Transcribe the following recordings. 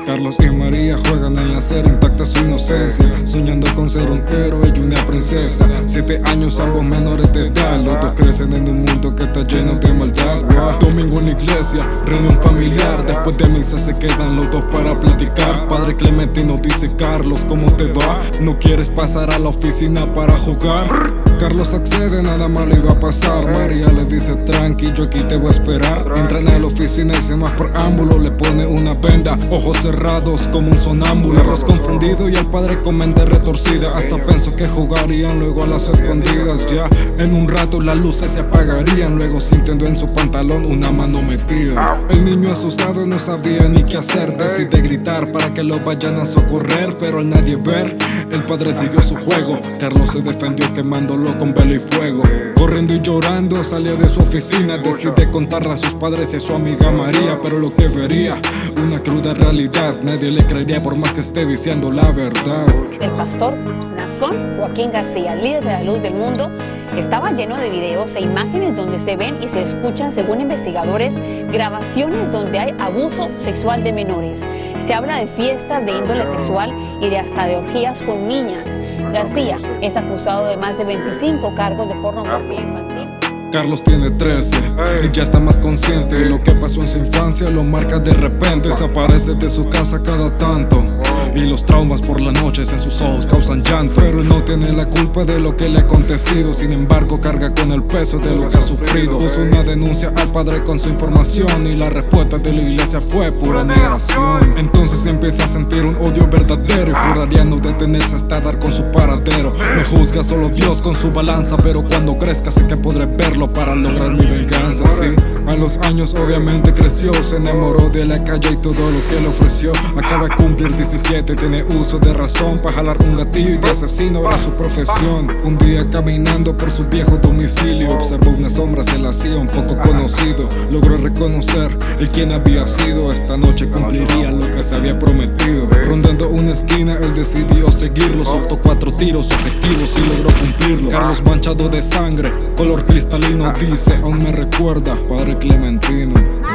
Carlos y María juegan en la serie, intacta su inocencia, soñando con ser un héroe y una princesa. 7 años, ambos menores de edad, los dos crecen en un mundo que está lleno de maldad. Domingo en la iglesia, reunión familiar, después de misa se quedan los dos para platicar. Padre Clementino dice: Carlos, ¿cómo te va? ¿No quieres pasar a la oficina para jugar? Carlos accede, nada malo iba a pasar. María le dice: tranqui, yo aquí te voy a esperar. Entran a la oficina y sin más preámbulo le pone una venda, ojos cerrados como un sonámbulo. Arroz confundido y el padre con mente retorcida. Hasta pensó que jugarían luego a las escondidas. Ya en un rato las luces se apagarían, luego sintiendo en su pantalón una mano metida. El niño asustado no sabía ni qué hacer, decide gritar para que lo vayan a socorrer, pero al nadie ver, el padre siguió su juego. Carlos se defendió quemándolo con velo y fuego. Corriendo y llorando salía de su oficina, decide contarle a sus padres y a su amiga María, pero lo que vería, una cruda realidad. Nadie le creería por más que esté diciendo la verdad. El pastor Nazón Joaquín García, líder de la Luz del Mundo, estaba lleno de videos e imágenes donde se ven y se escuchan, según investigadores, grabaciones donde hay abuso sexual de menores. Se habla de fiestas de índole sexual y de hasta de orgías con niñas. García es acusado de más de 25 cargos de pornografía infantil. Carlos tiene 13 y ya está más consciente de lo que pasó en su infancia. Lo marca de repente, desaparece de su casa cada tanto, y los traumas por las noches en sus ojos causan llanto. Pero él no tiene la culpa de lo que le ha acontecido, sin embargo carga con el peso de lo que ha sufrido. Puso una denuncia al padre con su información y la respuesta de la iglesia fue pura negación. Entonces empieza a sentir un odio verdadero y juraría no detenerse hasta dar con su paradero. Me juzga solo Dios con su balanza, pero cuando crezca sé que podré verlo para lograr mi venganza. Sí, a los años obviamente creció, se enamoró de la calle y todo lo que le ofreció. Acaba de cumplir 17, tiene uso de razón para jalar un gatillo y de asesino era su profesión. Un día caminando por su viejo domicilio, observó una sombra, se la hacía un poco conocido. Logró reconocer el quien había sido, esta noche cumpliría lo que se había prometido. Rondando una esquina él decidió seguirlo, soltó 4 tiros objetivos y logró cumplirlo. Carlos manchado de sangre, color cristalino, dice: aún me recuerda, padre Clementino.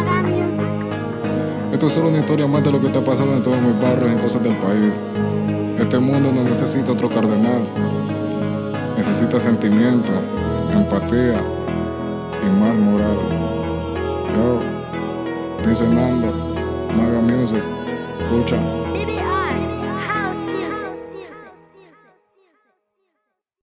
Esto es solo una historia más de lo que está pasando en todos mis barrios, en cosas del país. Este mundo no necesita otro cardenal, necesita sentimiento, empatía y más moral. Yo, dice Nando, Maga Music, escucha.